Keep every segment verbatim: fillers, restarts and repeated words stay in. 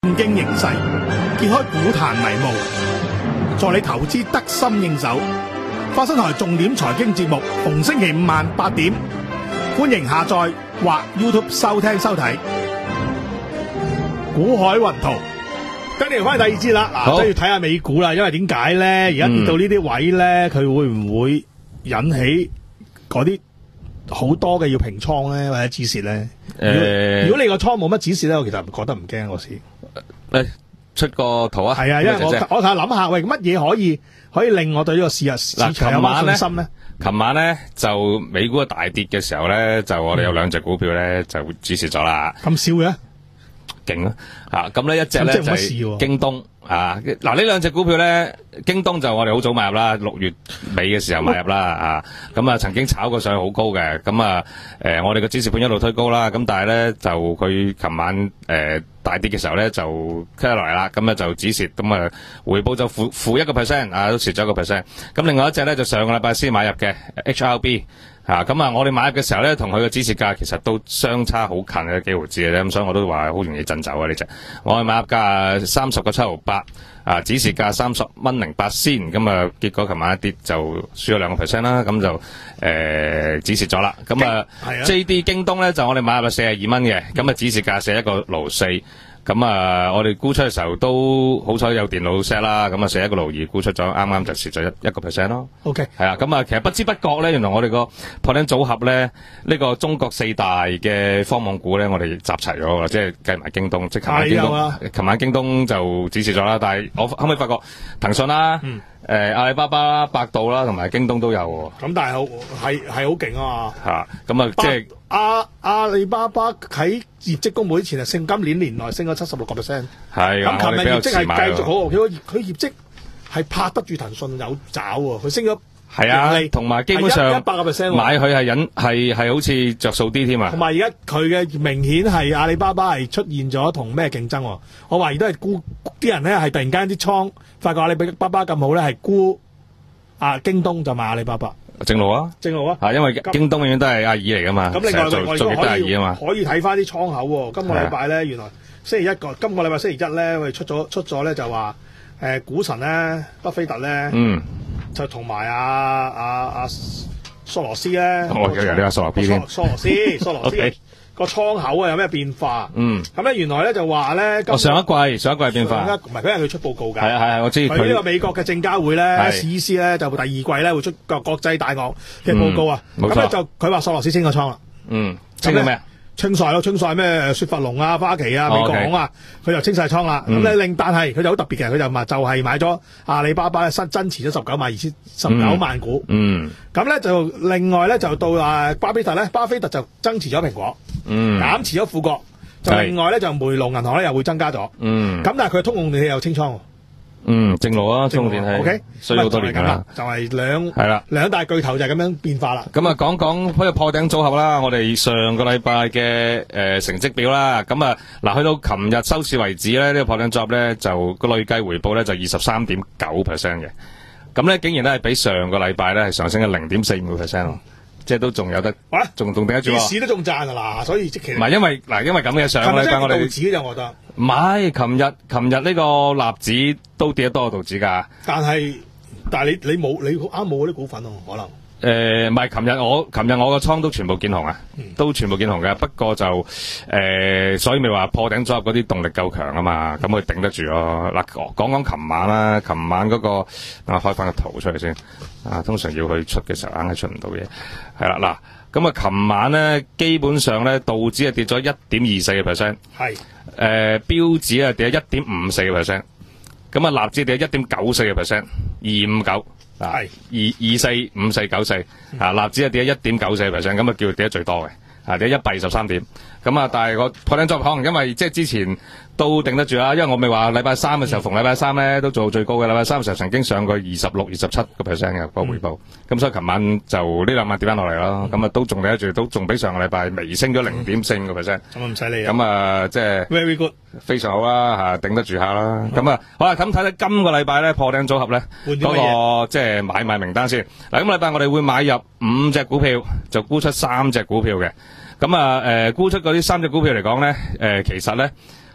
經形勢，揭開股壇迷霧，助你投資得心應手。發新台重點財經節目，逢星期五晚八點，歡迎下載或 YouTube 收聽收睇。股海雲圖，跟住翻去第二節啦。嗱，都要睇下美股啦，因為點解咧？而家跌到呢啲位咧，佢、嗯、會唔會引起嗰啲好多嘅要平倉咧，或者止蝕咧？誒、呃，如果你個倉冇乜止蝕咧，我其實覺得唔驚嗰時。 誒，出個圖啊！ 係啊，因為我我睇下諗下，喂，乜嘢可以可以令我對呢個市日市場有乜信心咧？ 琴晚咧就美股嘅大跌嘅時候咧，就我哋有兩隻股票咧就止蝕咗啦。 咁少嘅？ 勁啊！吓咁咧一隻咧就係京東啊！嗱呢兩隻股票咧，京東就我哋好早買入啦，六月尾嘅時候買入啦啊！咁啊曾經炒過上去好高嘅，咁啊誒我哋個止蝕盤一路推高啦，咁但係咧就佢琴晚誒、呃、大跌嘅時候咧就 cut 落嚟啦，咁啊就止蝕，咁啊回報就負負一個 percent 啊，都蝕咗一個 percent。咁另外一隻咧就上個禮拜先買入嘅 H R B。吓咁啊！我哋買入嘅時候咧，同佢嘅止蝕價其實都相差好近嘅幾毫子嘅啫，咁所以我都話好容易震走啊呢隻。我哋買入價三十個七毫八，啊止蝕價三十蚊零八仙，咁啊結果琴晚一跌就輸咗兩個 percent 啦，咁就誒止蝕咗啦。咁啊 J D 京東咧就我哋買入四十二蚊嘅，咁啊止蝕價四一個六四。咁啊，我哋沽出嘅時候都好彩有電腦 set 啦，咁啊，寫一個勞二沽出咗，啱啱就蝕咗一一個 percent 咯。OK， 係啦，咁啊，其實不知不覺咧，原來我哋個破頂組合咧，呢、這個中國四大嘅科網股咧，我哋集齊咗，即係計埋京東，即係琴晚京東，琴晚京東就止蝕咗啦。但係我後尾發覺騰訊啦，誒、嗯呃、阿里巴巴啦、百度啦，同埋京東都有喎。咁但係好係係好勁啊嘛。嚇，咁啊，即係。阿阿里巴巴喺業績公佈之前係升，今年年內升咗七十六個 percent。係，咁琴日業績係繼續好，佢佢業績係拍得住騰訊有爪喎，佢升咗係啊，同埋基本上一百個 percent 買佢係引係係好似着數啲添啊。同埋而家佢嘅明顯係阿里巴巴係出現咗同咩競爭？我懷疑都係沽啲人咧係突然間啲倉發覺阿里巴巴咁好咧，係沽啊京東就買阿里巴巴。正路啊，正路啊，啊，因為京東永遠都係阿二嚟噶嘛，咁另外做做亦都係二啊嘛，可以睇翻啲倉口喎。今個禮拜咧，原來星期一個，今個禮拜星期一咧，我哋出咗出咗咧就話，誒、呃，股神咧，巴菲特咧，嗯，就同埋阿阿阿索羅斯咧，哦，有有啲阿索羅 B 添，索羅斯，索羅斯。Okay. 個倉口啊有咩變化？嗯，咁咧原來咧就話咧，哦上一季上一季變化，唔係，因為佢出報告㗎。係啊係啊，我知佢呢個美國嘅證交會咧 ，C E C 咧就第二季咧會出個國際大鱷嘅報告啊。咁、嗯、咧就佢話索羅斯清個倉啦。嗯，清咗咩啊？清晒咯，清晒咩雪佛龍啊、花旗啊、美國行啊，佢、哦 okay. 就清晒倉啦。咁、嗯、咧另但係佢就好特別嘅，佢就話就係買咗阿里巴巴新增持咗十九萬二千十九萬股。嗯，咁、嗯、咧就另外咧就到啊巴菲特咧，巴菲特就增持咗蘋果。嗯，減持咗富國，就另外咧就梅隆銀行咧又會增加咗。嗯，咁但係佢通用電器又清倉。嗯，正路啊，通用電器。O K， 所以好多年噶啦，就係兩係啦，兩大巨頭就係咁樣變化啦。咁啊，講講呢個破頂組合啦，我哋上個禮拜嘅誒成績表啦。咁啊，嗱，去到琴日收市為止咧，呢、這個破頂組合咧就個累計回報咧就二十三點九 percent 嘅。咁咧竟然咧係比上個禮拜咧係上升咗零點四五個 percent。即係都仲有得，仲仲頂得住喎。市都仲賺㗎啦，所以即其實唔係因為嗱，因為咁嘅上個禮拜我哋道指就我覺得唔係，琴日琴日呢個納指都跌得多過道指㗎。但係但係你你冇你啱冇嗰啲股份喎，可能。誒唔係，琴日我琴日我個倉都全部見紅啊、嗯，都全部見紅嘅。不過就誒、呃，所以咪話破頂組合嗰啲動力夠強啊嘛，咁佢頂得住咯。嗱，講講琴晚啦，琴晚嗰、那個啊開翻個圖出嚟先啊，通常要去出嘅時候硬係出唔到嘢，係啦嗱，咁啊琴晚咧基本上咧道指係跌咗一點二四個 percent， 係誒標指啊跌咗一點五四個 percent， 咁啊納指跌咗一點九四個 percent， 二五九。係二二四五四九四啊，納指係跌咗一點九四 percent， 咁啊叫跌得最多嘅，啊跌咗一百二十三點，咁啊但係個破頂組合可能因為即係之前都頂得住啦，因為我咪話禮拜三嘅時候，逢禮拜三咧都做到最高嘅，禮拜三嘅時候曾經上過二十六、二十七個 percent 嘅個回報，咁、嗯、所以琴晚就呢兩晚跌翻落嚟咯，咁、嗯、啊都仲頂得住，都仲比上個禮拜微升咗零點四五個 percent， 咁唔使理啊，咁啊即係 very good，非常好啦吓，頂得住下啦，咁、嗯、啊好啦，咁睇睇今個禮拜咧破頂組合咧嗰、那個即係買賣名單先，嗱，今個禮拜我哋會買入五隻股票，就沽出三隻股票嘅，咁啊誒沽出嗰啲三隻股票嚟講咧，誒、呃、其實咧。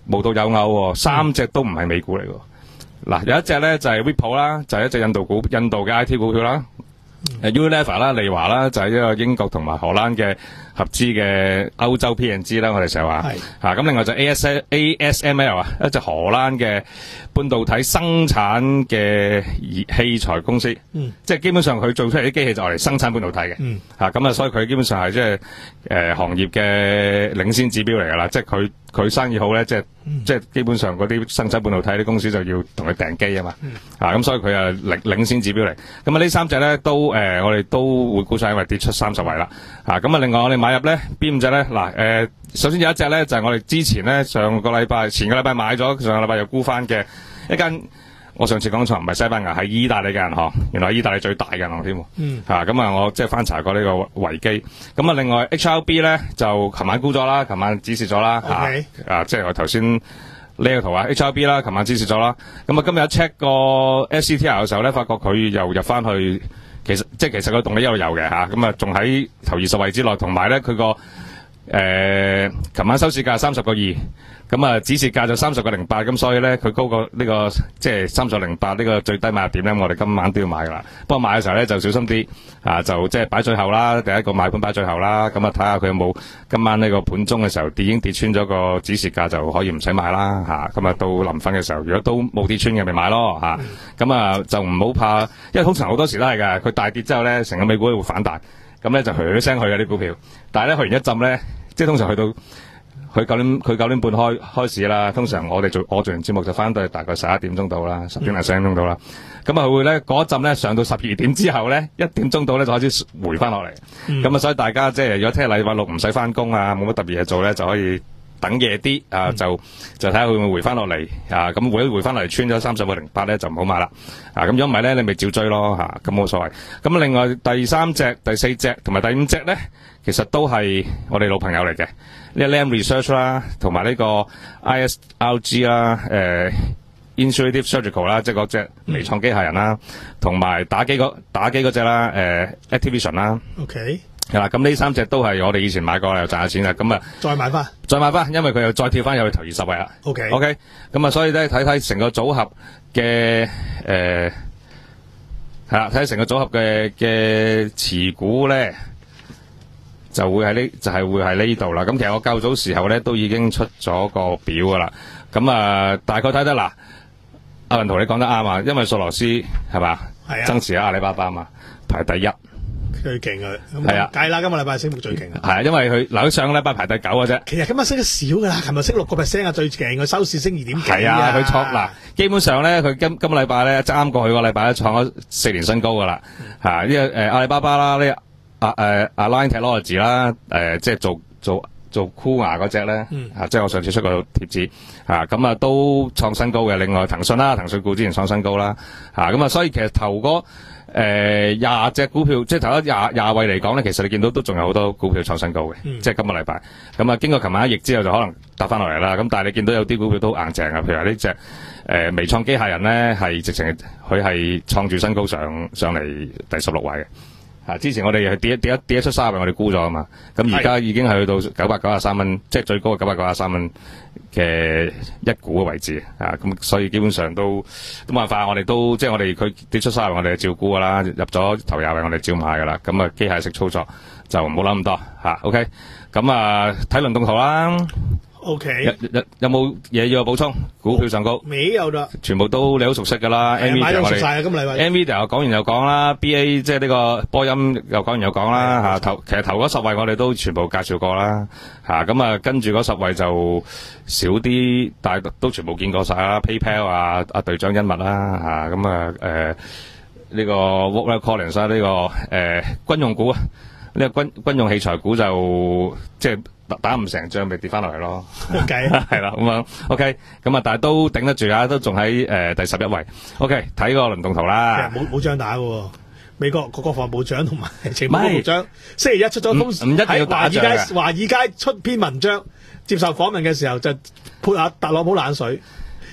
無獨有偶，三隻都唔係美股嚟喎。嗱，有一隻咧就係 Ripple 啦，就係一隻印度股、印度嘅 I T 股票啦。誒 Unilever 啦、利華啦，就係一個英國同埋荷蘭嘅合資嘅歐洲 P and G 啦，我哋成日話嚇。咁另外就 A S A S M L 啊，一隻荷蘭嘅半導體生產嘅器材公司，嗯、即係基本上佢做出嚟啲機器就嚟生產半導體嘅嚇。咁、嗯、啊，所以佢基本上係即係誒行業嘅領先指標嚟㗎啦。即係佢佢生意好咧，即係、嗯、即係基本上嗰啲生產半導體啲公司就要同佢訂機啊嘛。嗯、啊，咁所以佢係領領先指標嚟。咁啊，呢三隻咧都誒、呃，我哋都會估晒，因為跌出三十位啦。啊，咁啊，另外我哋買入咧邊五隻咧？嗱，誒，首先有一隻咧就係、是、我哋之前咧上個禮拜、前個禮拜買咗，上個禮拜又沽翻嘅一間。我上次講錯唔係西班牙，係意大利嘅銀行，原來係意大利最大嘅銀行添。嗯。嚇，咁啊，我即係翻查過呢個維基。咁啊，另外 H R B 咧就琴晚沽咗啦，琴晚指示咗啦。 OK。 啊，即係我頭先呢個圖啊 ，H R B 啦，琴晚指示咗啦。咁啊，今日 check 個 S C T R 嘅時候咧，發覺佢又入翻去，其實即係其實個動力一路有嘅嚇。咁啊，仲喺頭二十位之內，同埋咧佢個誒琴晚收市價三十個二。咁啊，指示價就三十個零八，咁所以咧，佢高過呢個即係三十零八呢個最低買入點咧，我哋今晚都要買噶啦。不過買嘅時候咧，就小心啲啊，就即係擺最後啦，第一個買盤擺最後啦。咁啊，睇下佢有冇今晚呢個盤中嘅時候跌已經跌穿咗個指示價，就可以唔使買啦嚇。咁啊，到臨瞓嘅時候，如果都冇跌穿嘅，咪買咯嚇。咁啊，就唔好怕，因為通常好多時都係㗎，佢大跌之後咧，成個美股會反彈，咁咧就噓聲去嘅啲股票。但係咧去完一浸咧，即係通常去到。佢九點佢九點半開開始啦，通常我哋做我做完節目就翻到去大概十一點鐘到啦，十點零十點鐘到啦。咁啊、嗯、會咧嗰一陣咧上到十二點之後咧，一點鐘到咧就開始回翻落嚟。咁啊、嗯，所以大家即係如果聽日禮拜六唔使翻工啊，冇乜特別嘢做咧，就可以等夜啲啊，就就睇下佢會唔會回翻落嚟啊。咁回一回翻嚟穿咗三十個零八咧就唔好買啦。啊，咁如果唔係咧，你咪照追咯嚇，咁、啊、冇所謂。咁另外第三隻、第四隻同埋第五隻咧，其實都係我哋老朋友嚟嘅。呢個 Lam Research 啦，同埋呢個 I S R G 啦，誒、呃、Intuitive Surgical 啦，即係嗰隻微創機械人啦，同埋打機嗰打機嗰隻啦，誒、呃、Activision 啦。OK。係啦，咁呢三隻都係我哋以前買過又賺下錢啦，咁啊， 再買翻， 再買翻，因為佢又再跳翻入去頭二十位啦。OK。OK。咁啊，所以咧睇睇成個組合嘅誒係啦，睇睇成個組合嘅嘅持股咧。就會喺呢，就係、是、會喺呢度啦。咁其實我較早時候咧都已經出咗個表噶啦。咁啊，大概睇得嗱，阿文同你講得啱啊，因為索羅斯係嘛，係啊，增持喺阿里巴巴嘛，排第一， 最勁啊。係啊，計啦，今個禮拜升幅最勁啊。 係啊，因為佢嗱，佢上個禮拜排第九嘅啫。 其實今日升得少噶啦，琴日升六個 percent 啊，最勁佢收市升二點幾。 係啊，佢創嗱，基本上咧，佢今今個禮拜咧，啱過去個禮拜咧，創咗四年新高噶啦。嚇、嗯，呢個誒阿里巴巴啦，呢。啊誒啊 Align Technology 啦，誒即係做做做箍牙嗰隻咧，嗯、啊即係我上次出個貼紙，啊咁啊都創新高嘅。另外騰訊啦，騰訊股之前創新高啦，啊咁啊所以其實頭嗰誒廿隻股票，即係頭嗰廿廿位嚟講咧，其實你見到都仲有好多股票創新高嘅，嗯、即係今個禮拜。咁啊經過琴晚一役之後，就可能搭翻落嚟啦。咁但係你見到有啲股票都硬淨啊，譬如話呢隻誒微創機械人咧，係直情佢係創住新高上上嚟第十六位嘅。啊！之前我哋係跌一跌一跌一出三十，我哋沽咗啊嘛。咁而家已經係去到九百九十三蚊，即係最高嘅九百九十三蚊嘅一股嘅位置啊。咁所以基本上都都冇辦法，我哋都即係我哋佢跌出三十，我哋照沽噶啦。入咗頭廿位，我哋照買噶啦。咁啊，機械式操作就唔好諗咁多吓。OK，咁啊睇輪動圖啦。O K， 有有有冇嘢要補充？股票上高未有啦， 全部都你好熟悉噶啦。 買咗熟晒啊！今個禮拜 Nvidia 又講完又講啦 ，B A 即係呢個波音又講完又講啦吓。頭其實頭嗰十位我哋都全部介紹過啦吓。咁啊跟住嗰十位就少啲，但係都全部見過晒啦。PayPal 啊，阿隊長恩物啦吓。咁啊誒呢個 Walker Collins 啊，呢個誒軍用股啊，呢個軍軍用器材股就即係。打唔成仗咪跌翻落嚟咯，係啦咁樣 ，OK，咁啊，但係都頂得住啊，都仲喺誒第十一位。OK，睇個輪動圖啦， 冇冇仗打嘅，美國個國防部長同埋情報部長星期一出咗封唔一定要打仗嘅。 喺華爾街出篇文章，接受訪問嘅時候就潑下特朗普冷水，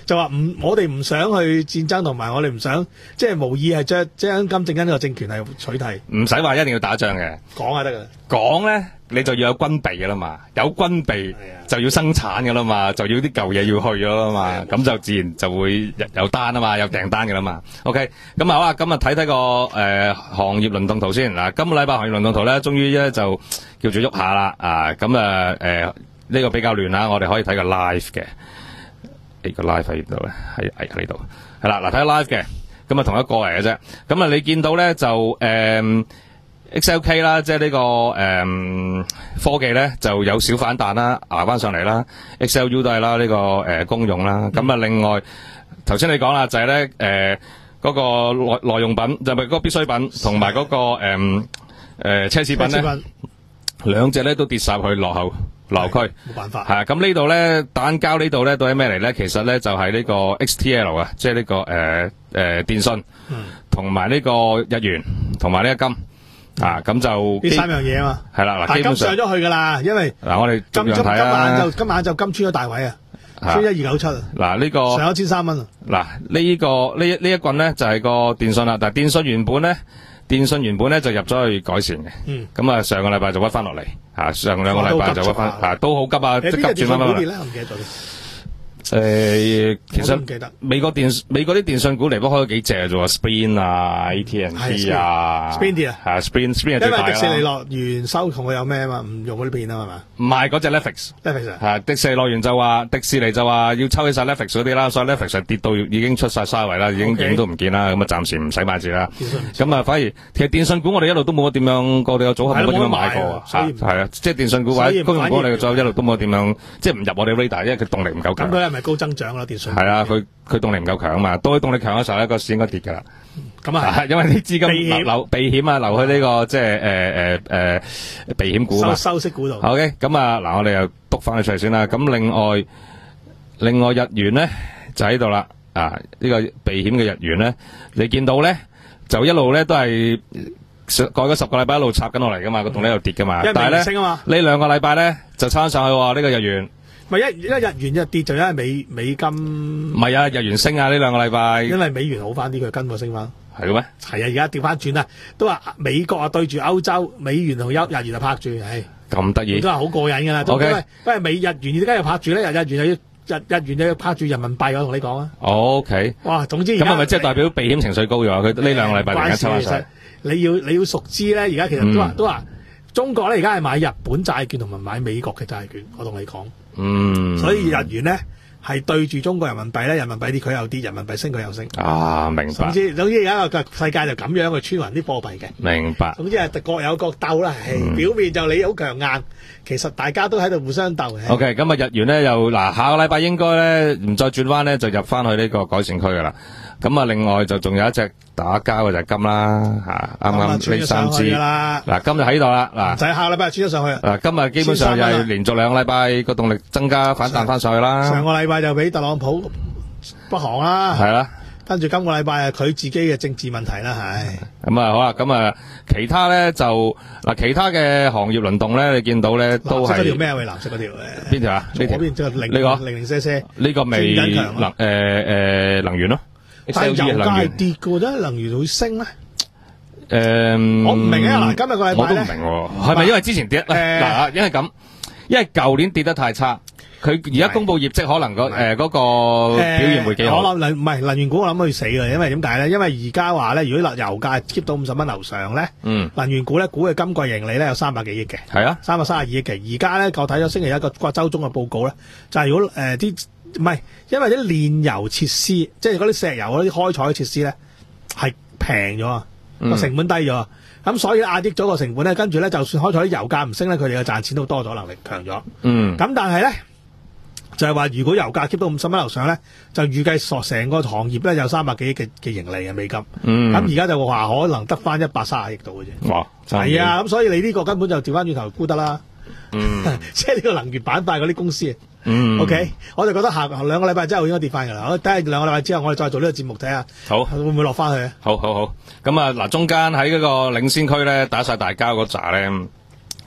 就話唔，我哋唔想去戰爭，同埋我哋唔想即係無意係將將金正恩個政權係取替。 唔使話一定要打仗嘅， 講下得噶。 講咧，你就要有軍備噶啦嘛，有軍備就要生產噶啦嘛，就要啲舊嘢要去噶啦嘛，咁就自然就會有單啊嘛，有訂單噶啦嘛。OK，咁啊好啊，咁啊睇睇個誒行業輪動圖先嗱，今個禮拜行業輪動圖咧，終於咧就叫做喐下啦啊，咁啊誒呢個比較亂啦，我哋可以睇個 live 嘅。呢個 live 喺度咧，喺喺呢度係啦。嗱，睇下 live 嘅，咁啊同一個嚟嘅啫。咁啊，你見到咧就誒、嗯、X L K 啦，即係呢個誒、嗯、科技咧就有小反彈啦，捱翻上嚟啦。X L U 都係啦，呢、這個誒、呃、公用啦。咁啊、嗯，另外頭先你講啦，就係咧誒嗰個耐耐用品，就係咪嗰個必需品，同埋嗰個誒誒、嗯呃、奢侈品咧，兩隻咧都跌晒去落後。流區冇辦法， 係啊！咁呢度咧，蛋膠呢度咧，到底咩嚟咧？其實咧就係、是、呢個 X T L 啊，即係呢個誒誒、呃呃、電信，同埋呢個日元，同埋呢個金、嗯、啊，咁就呢三樣嘢啊嘛。係啦，嗱，基本上金上咗去噶啦，因為嗱，我哋今今今晚就今晚就金穿咗大位啊，穿一二九七啊。嗱，呢個上咗千三蚊啊。嗱， 呢個呢呢一棍咧就係個電信啦，但係電信原本咧。電信原本咧就入咗去改善嘅，咁、嗯、啊上個禮拜就屈翻落嚟，吓上兩個禮拜就屈翻，吓都好急啊，即急轉翻翻嚟。我唔記得咗。誒、呃，其實美國電美國啲電信股離不開幾隻啫喎 ，Sprint 啊 ，A T and T 啊 ，Sprint 啊， 係 Sprint Sprint 係最大啦。因為迪士尼樂園收同佢有咩啊嘛，唔用嗰啲片啊嘛。唔係嗰隻 Netflix，Netflix 係迪士尼樂園就話迪士尼就話要抽起晒 Netflix 嗰啲啦，所以 Netflix 跌到已經出晒沙位啦，已經影都唔見啦，咁啊暫時唔使買住啦。咁啊反而其實電信股我哋一路都冇乜點樣，我哋個組合冇乜點樣買過，係啊，即係電信股或者公用股我哋個組合一路都冇乜點樣，即係唔入我哋 radar，因為佢動力唔夠強。咁佢係咪高增長啦？係啊，佢佢動力唔夠強啊嘛，當佢動力強嘅時候咧，個市應該跌噶啦。咁啊，因為啲資金流流避險啊，流去呢、這個即係誒誒誒避險股嘛，收收息股度。OK，咁啊嗱，我哋又督翻佢出嚟先啦。咁另外另外日元咧就喺度啦，啊呢、這個避險嘅日元咧，你見到咧就一路咧都係過咗十個禮拜一路插緊落嚟噶嘛，個動力又跌噶嘛。但係咧呢兩個禮拜咧就撐上去喎，呢、這個日元。咪一一日元一跌就因為美美金唔係啊，日元升啊呢兩個禮拜，因為美元好翻啲，佢跟過升翻。係嘅咩？係啊，而家調翻轉啦，都話美國啊對住歐洲，美元同歐日元就拍住，唉咁得意，都係好過癮噶啦。OK，因為美日元而家又拍住咧，日日元又要日日元又要拍住人民幣，我同你講啊。OK，哇，總之咁係咪即係代表避險情緒高咗？佢呢兩個禮拜突然間抽翻上，你要你要熟知咧，而家其實都話、嗯、都話中國咧，而家係買日本債券同埋買美國嘅債券，我同你講。嗯，所以日元咧係對住中國人民幣咧，人民幣跌佢又跌，人民幣升佢又升。啊，明白。總之總之而家個世界就咁樣去穿勻啲貨幣嘅。明白。總之係各有各鬥啦、嗯，表面就你好強硬，其實大家都喺度互相鬥嘅。OK， 咁啊日元咧又嗱下個禮拜應該咧唔再轉彎咧，就入翻去呢個改善區噶啦。咁啊，另外就仲有一隻打交嘅就係金啦，吓啱啱呢三支嗱，金就喺度啦，嗱就係下個禮拜穿咗上去。嗱，今日基本上又係連續兩個禮拜個動力增加反彈翻上去啦。上個禮拜就俾特朗普北韓啦，係啦，跟住今個禮拜係佢自己嘅政治問題啦，係。咁啊好啦，咁啊其他咧就嗱其他嘅行業輪動咧，你見到咧都係。藍色嗰條咩？喂，藍色嗰條誒？邊條啊？呢條。嗰邊即係零呢個零零舍舍。呢個未能誒誒能源咯。但係油價係跌嘅，真係能源會升咧？誒、嗯，我唔明啊！嗱，今日個禮拜我都唔明喎，係咪因為之前跌咧？嗱、呃，因為咁，因為舊年跌得太差，佢而家公布業績可能個誒嗰個表現會幾好。我諗能唔係能源股，我諗佢死嘅，因為點解咧？因為而家話咧，如果油價 keep 到五十蚊樓上咧，嗯，能源股咧估嘅今季盈利咧有三百幾億嘅，係啊，三百三十二億嘅。而家咧我睇咗星期一個個週中嘅報告咧，就係、是、如果誒啲。呃唔係，因為啲煉油設施，即係嗰啲石油嗰啲開採嘅設施咧，係平咗啊，個、嗯、成本低咗，咁所以壓抑咗個成本咧，跟住咧就算開採啲油價唔升咧，佢哋嘅賺錢都多咗，能力強咗。嗯，咁但係咧就係、是、話，如果油價 keep 到五十蚊樓上咧，就預計索成個行業咧有三百幾億嘅嘅盈利嘅美金。嗯，咁而家就話可能得翻一百三十億度嘅啫。哇，係啊，咁所以你呢個根本就調翻轉頭沽得啦。嗯，即係呢個能源板塊嗰啲公司。嗯 ，OK， 我就覺得下兩個禮拜之後應該跌翻噶啦。我等下兩個禮拜之後，我哋再做呢個節目睇下，好會唔會落翻去？好好好，咁啊嗱，中間喺嗰個領先區咧打晒大交嗰扎咧，咁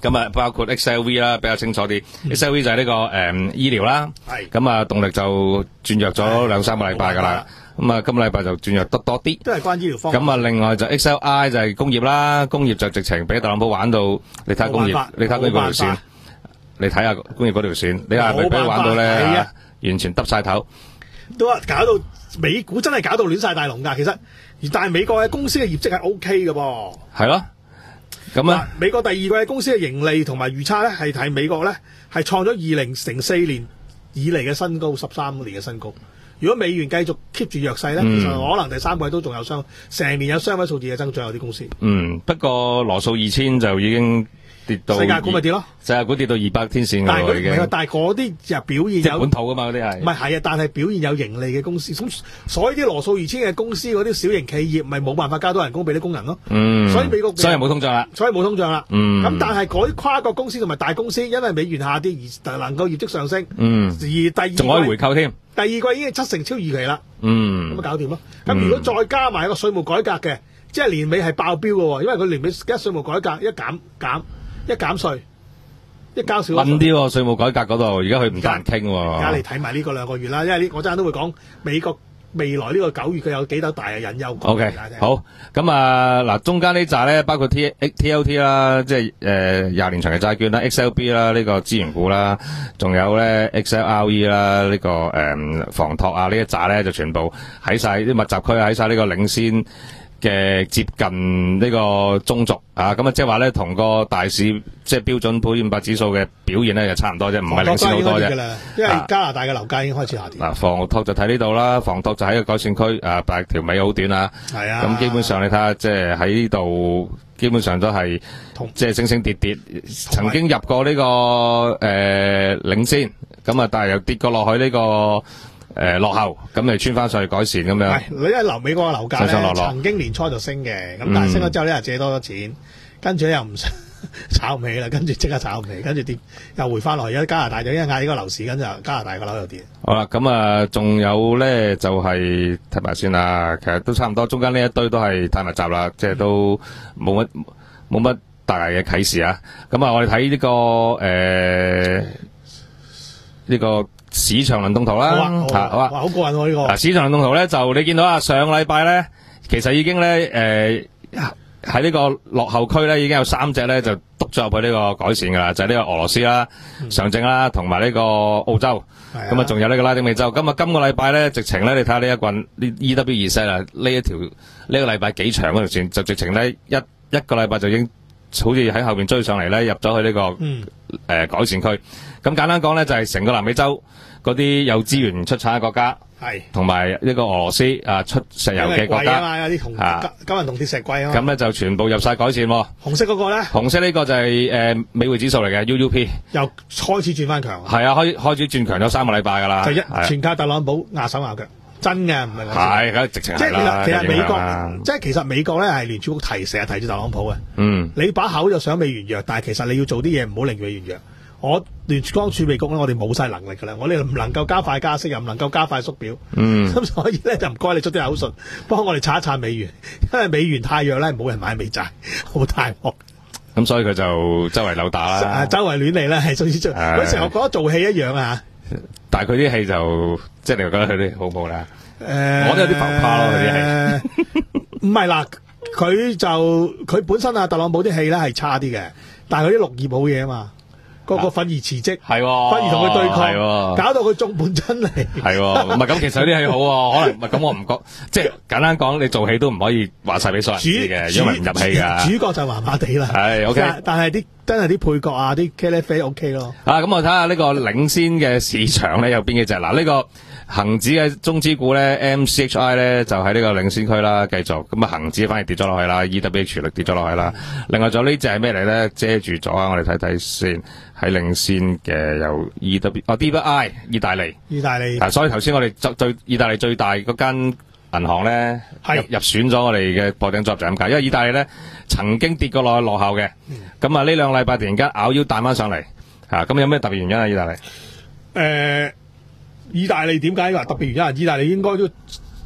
咁啊，包括 X L V 啦，比較清楚啲。嗯、X L V 就係呢、這個誒、嗯、醫療啦，咁啊動力就轉弱咗兩三個禮拜噶啦。咁啊，今個禮拜就轉弱得多啲， 都係關醫療方面。 咁啊，另外就 X L I 就係工業啦，工業就直情俾特朗普玩到，你睇工業，你睇工業嗰條線，你睇下工業嗰條線，你係咪俾佢玩到咧？完全耷晒頭， 都話搞到美股真係搞到亂晒大龍㗎。其實，但係美國嘅公司嘅業績係 O K 嘅噃。係咯，咁啊， 美國第二季嘅公司嘅盈利同埋預測咧，係睇美國咧係創咗二零零四年以嚟嘅新高，十三年嘅新高。如果美元繼續 keep 住弱勢咧，嗯、其實可能第三季都仲有雙成年有雙位數字嘅增長，有啲公司。嗯， 不過羅素二千就已經跌到世界股咪跌咯， 世界股跌到二百天線㗎喎已經。 但係嗰啲就表現有即係本土㗎嘛，嗰啲係。 唔係係啊，但係表現有盈利嘅公司，咁所以啲羅素二千嘅公司嗰啲小型企業咪冇辦法加多人工俾啲工人咯。嗯，所以美國所以冇通脹啦， 所以冇通脹啦。 嗯， 咁但係嗰啲跨國公司同埋大公司，因為美元下跌而能夠業績上升。 嗯， 而第二仲可以回購添。 第二季已經係七成超預期啦， 嗯， 咁咪搞掂咯。咁、嗯、如果再加埋一個稅務改革嘅，即係年尾係爆標嘅喎，因為佢年尾一稅務改革一減減一減稅，一交少。 問啲喎稅務改革嗰度，而家佢唔得人傾喎。 而家你睇埋呢個兩個月啦，因為呢我陣間都會講美國未來呢個九月佢有幾多大嘅隱憂。 O K，好，咁啊嗱，中間呢紮咧包括 T T L T 啦，即係誒廿年長嘅債券啦 ，X L B 啦呢個資源股啦，仲有咧 X L R E 啦呢個誒房託啊呢一紮咧就全部喺晒啲密集區，喺晒呢個領先嘅接近呢個中軸啊，咁啊即係話咧同個大市即係標準普爾五百指數嘅表現咧就差唔多啫，唔係領先好多啫。 因為加拿大嘅樓價已經開始下跌。嗱、啊， 房託就睇呢度啦，房託就喺個改善區啊，但係條尾好短啊。係啊。咁基本上你睇下，即係喺呢度基本上都係即係升升跌跌，曾經入過呢、這個誒、呃、領先，咁啊但係又跌過落去呢、這個。誒、呃，落後咁咪穿翻上去改善咁樣。係， 你因為樓美國嘅樓價咧， 上上落落曾經年初就升嘅，咁但係升咗之後咧又借多咗錢，跟住咧又唔炒唔起啦，跟住即刻炒唔起，跟住跌又回翻落去。而家加拿大就因為壓呢個樓市，跟住加拿大個樓又跌。 好啦，咁啊，仲有咧就係睇埋先啦，其實都差唔多，中間呢一堆都係太密集啦，即係都冇乜冇乜大嘅啟示啊。咁啊，我哋睇呢個誒呢、呃這個。市場輪動圖啦， 好啊，好啊，好過癮喎呢個。 嗱，市場輪動圖咧就你見到啊，上禮拜咧其實已經咧誒喺呢個落後區咧已經有三隻咧就篤咗入去呢個改善噶啦，就係、是、呢個俄羅斯啦、嗯、上證啦，同埋呢個澳洲，咁啊仲有呢個拉丁美洲。咁啊今個禮拜咧直情咧你睇下呢一棍呢 E W 二 set 啊，呢一條呢、這個禮拜幾長嗰條線，就直情咧一一個禮拜就已經好似喺後邊追上嚟咧入咗去呢、這個誒、嗯呃、改善區。咁簡單講咧就係、是、成個南美洲。嗰啲有資源出產嘅國家，係同埋呢個俄羅斯啊出石油嘅國家， 嘛有啲銅金金銀銅鐵石貴啊嘛， 咁咧就全部入晒改善。 紅色嗰個咧， 紅色呢個就係、是、誒、呃、美匯指數嚟嘅 U U P， 又開始轉翻強。 係啊，開開始轉強咗三個禮拜噶啦， 就一全靠特朗普壓手壓腳，真嘅唔係講笑。 係，梗係直情係啦。 即係其實美國，即係其實美國咧係聯儲局提成日提住特朗普嘅。嗯，你把口就想美元弱，但係其實你要做啲嘢唔好令美元弱。我聯邦儲備局咧，我哋冇晒能力噶啦，我哋唔能夠加快加息，又唔能夠加快縮表，嗯，咁所以咧就唔該你出啲口術，幫我哋撐一撐美元，因為美元太弱咧，冇人買美債，好大鑊。 咁所以佢就周圍扭打啦， 周圍亂嚟啦，係所以做，佢成日覺得做戲一樣啊。 但係佢啲戲就即係你覺得佢啲好唔好咧？誒、呃，我都有啲浮誇咯，佢啲戲。唔係啦，佢就佢本身啊，特朗普啲戲咧係差啲嘅，但係佢啲綠葉好嘢啊嘛。個個反而辭職，係喎，反而同佢對抗，係搞到佢眾叛親離，係喎， 唔係咁，其實有啲戲好喎，可能唔係咁，我唔覺，即係簡單講，你做戲都唔可以話晒俾所有人知嘅，因為唔入戲㗎。 主角就麻麻地啦， 係 OK， 但係啲真係啲配角啊，啲茄喱啡 OK 咯。 啊，咁我睇下呢個領先嘅市場咧有邊幾隻？嗱，呢個恒指嘅中資股咧 M C H I 咧就喺呢個領先區啦，繼續咁啊，恒指反而跌咗落去啦 ，E W H 力跌咗落去啦。另外仲有呢隻係咩嚟咧？遮住咗啊！我哋睇睇先。喺領先嘅有 E W 啊 D B I 意大利， 意大利啊，所以頭先我哋最最意大利最大嗰間銀行咧入入選咗我哋嘅破頂組合就咁解，因為意大利咧曾經跌過落去落後嘅，咁啊呢兩個禮拜突然間咬腰彈翻上嚟，吓咁有咩特別原因啊？意大利？ 誒，意大利點解話特別原因啊？意大利應該都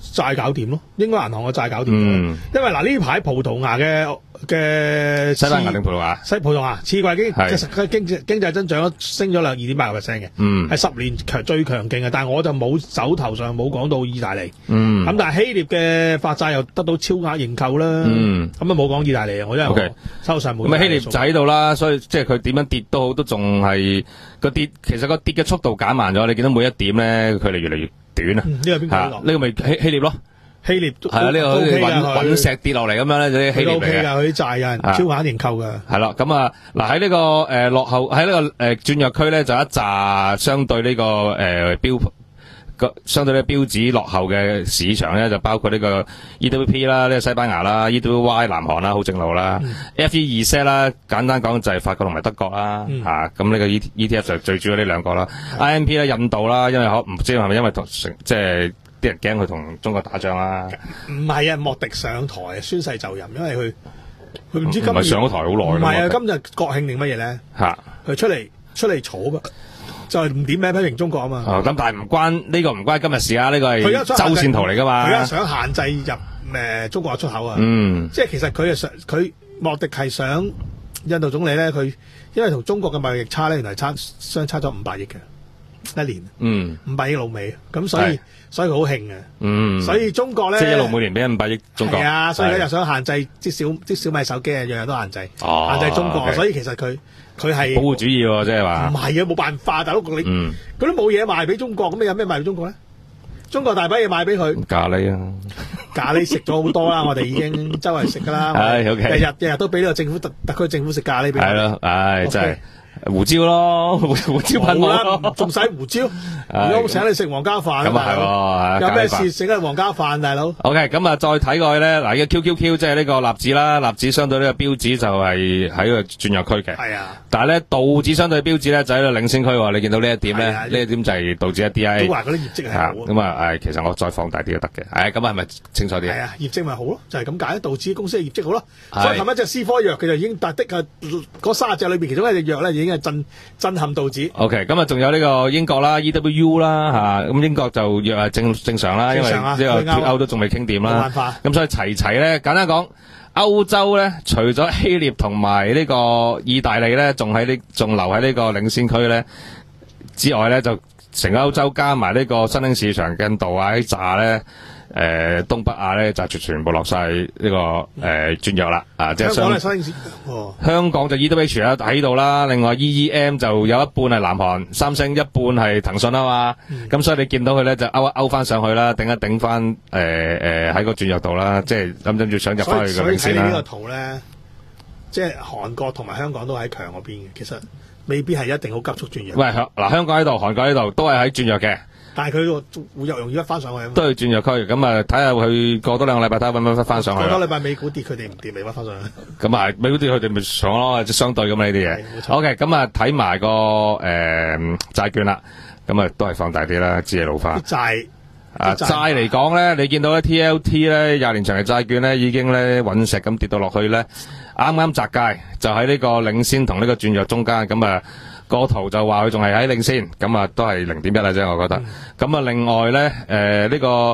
債搞掂咯，英國銀行嘅債搞掂咗。 嗯、 因為嗱呢排葡萄牙嘅嘅西班牙定葡萄牙？ 西葡萄牙次季經即係經濟經濟增長升咗兩二點八個 percent 嘅，係、嗯、十年強最強勁嘅。但係我就冇手頭上冇講到意大利。咁、嗯、但係希臘嘅發債又得到超額認購啦。咁啊冇講意大利啊，我因為我手頭上冇。咁、okay. 希臘就喺度啦，所以即係佢點樣跌都好，都仲係個跌。其實個跌嘅速度減慢咗，你見到每一點咧，距離越嚟越短啊。呢、嗯這個邊個？呢、這個咪希希臘咯。希臘係啊，呢、這個好似隕隕石跌落嚟咁樣咧，啲希臘嚟嘅。O K 噶，佢啲債有人超額認購噶。係啦，咁啊，嗱喺呢個誒、呃、落後喺呢個誒轉弱區咧，就一紮相對呢、這個誒、呃、標個相對呢標指落後嘅市場咧，就包括呢個 E W P 啦，呢個西班牙啦 ，E W Y 南韓啦，好正路啦、嗯、，F E 二 set 啦，簡單講就係法國同埋德國啦，吓咁、嗯啊、呢個 E T F 就最主要呢兩個啦、嗯、，I M P 咧印度啦，因為可唔知係咪因為同即係。啲人驚佢同中國打仗啦，唔係啊！莫迪上台宣誓就任，因為佢佢唔知今日上咗台好耐。唔係啊！今日國慶定乜嘢咧？嚇！佢出嚟出嚟坐㗎，就係唔點名批評中國啊嘛。哦，咁但係唔關呢、呢個唔關今日事啊！呢、呢個係周線圖嚟㗎嘛。佢而家想限制入誒、呃、中國嘅出口啊。嗯，即係其實佢係想佢莫迪係想印度總理咧，佢因為同中國嘅貿易差咧，原來差相差咗五百億嘅。一年，嗯，五百億老美，咁所以所以佢好興嘅，嗯，所以中國咧，即係一路每年俾五百億中國，係啊，所以佢又想限制啲小啲小米手機啊，樣樣都限制，哦、限制中國， okay. 所以其實佢佢係保護主義喎，即係話，唔係啊，冇辦法，大佬你，嗯，佢都冇嘢賣俾中國，咁你有咩賣俾中國咧？中國大把嘢賣俾佢，咖喱啊，咖喱食咗好多啦，我哋已經周圍食噶啦，係 OK，日日日日都俾呢個政府特特區政府食咖喱俾，係咯，唉，真係。胡椒咯，胡椒噴霧咯，仲使胡椒？如果請你食皇家飯，咁啊係，有咩事食啊皇家飯，大佬。OK，咁啊再睇過去咧，嗱，呢個 Q Q Q 即係呢個納指啦，納指相對呢個標指就係喺個轉弱區嘅。係啊，但係咧道指相對標指咧就喺度領先區喎。你見到呢一點咧，呢一點就係道指一 D I。都話嗰啲業績係好。咁啊，誒，其實我再放大啲都得嘅。誒，咁啊，係咪清楚啲？係啊，業績咪好咯，就係咁解。道指公司嘅業績好咯。所以琴日隻思科藥佢就已經達的啊，嗰三十隻裏邊其中一隻藥咧已經係震震撼道指。OK，咁啊，仲有呢個英國啦 ，E W U 啦嚇，咁英國就約係正正常啦，因為呢個脫歐都仲未傾掂啦。冇辦法。咁所以齊齊咧，簡單講，歐洲咧，除咗希臘同埋呢個意大利咧，仲喺呢仲留喺呢個領先區咧之外咧，就成個歐洲加埋呢個新興市場印度啊啲炸咧。誒、呃，東北亞咧就全部落晒呢個誒轉弱啦，啊，即係香港係新哦，香港就 E W H 喺度啦，另外 E E M 就有一半係南韓三星，一半係騰訊啊嘛，咁、嗯、所以你見到佢咧就勾一勾翻上去啦，頂一頂翻誒誒喺個轉弱度啦，即係諗諗住想入翻去嘅領先啦。所以睇你呢個圖咧，即係韓國同埋香港都喺強嗰邊嘅，其實未必係一定好急速轉弱。喂，嗱，香港喺度，韓國喺度，都係喺轉弱嘅。但係佢會又容易一翻上去，都係轉弱區，咁啊睇下佢過多兩個禮拜睇下搵唔搵翻上去。過多禮拜美股跌，佢哋唔跌，未搵翻上去。咁啊，美股跌佢哋咪上咯，即係相對咁呢啲嘢。OK，咁啊睇埋個誒債券啦，咁啊都係放大啲啦，知係老化。債啊債嚟講咧，你見到咧 T L T 咧廿年長嘅債券咧已經咧隕石咁跌到落去咧，啱啱窄界就喺呢個領先同呢個轉弱中間，咁啊。個圖就話佢仲係喺領先，咁啊都係零點一啦啫，我覺得。咁、嗯、啊，另外咧，誒、呃、呢、這個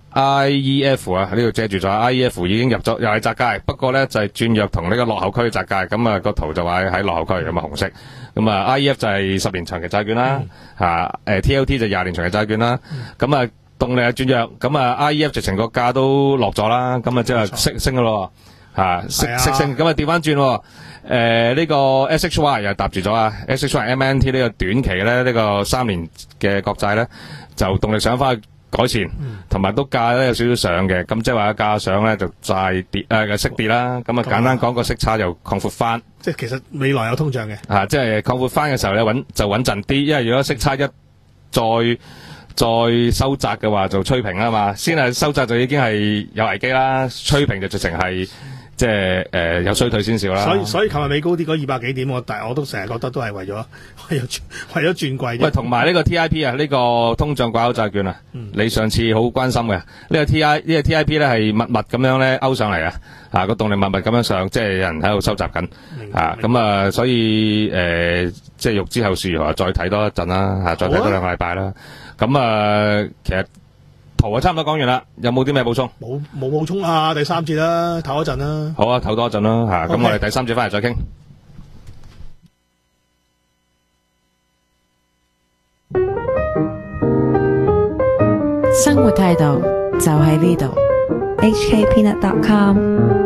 I E F 啊，呢度遮住咗 I E F 已經入咗，又係窄界，不過咧就係、是、轉弱同呢個落後區窄界。咁啊個圖就話喺落後區，咁啊紅色。咁啊 I E F 就係十年長期債券啦，吓、嗯，誒、啊、T L T 就廿年長期債券啦。咁、嗯、啊動力係轉弱，咁啊 I E F 直情個價都落咗啦，咁啊即係升升噶咯，吓升升升，咁啊調翻轉。誒、呃，呢、這個 S H Y 又搭住咗啊 ，S H Y M N T 呢個短期咧，呢、這個三年嘅國債咧，就動力上翻去改善，同、嗯、埋都價咧有少少上嘅，咁即係話價上咧就債跌誒息跌啦，咁啊簡單講個息差又擴闊翻，即係其實未來有通脹嘅，啊，即係擴闊翻嘅時候咧穩就穩陣啲，因為如果息差一再再收窄嘅話就吹平啊嘛，先係收窄就已經係有危機啦，吹平就直情係。即係誒、呃、有衰退先少啦，所以所以琴日美高跌嗰二百幾點，我但係我都成日覺得都係為咗為咗為咗轉貴。喂，同埋呢個 T I P 啊，呢、這個通脹掛鈎債券啊、嗯，你上次好關心嘅呢、這個 T I 呢個 T I P 咧係密密咁樣咧勾上嚟啊，啊個動力密密咁樣上，即係有人喺度收集緊啊，咁啊所以誒、呃、即係欲知後事如何，再睇多一陣啦，吓再睇多兩個禮拜啦。咁啊，啊其實。 圖啊，差唔多講完啦，有冇啲咩補充？ 冇冇補充啊，第三節啦，唞一陣啦。 好啊，唞多一陣啦吓，咁 Okay. 我哋第三節翻嚟再傾。 生活態度就喺呢度。H K Peanut dot com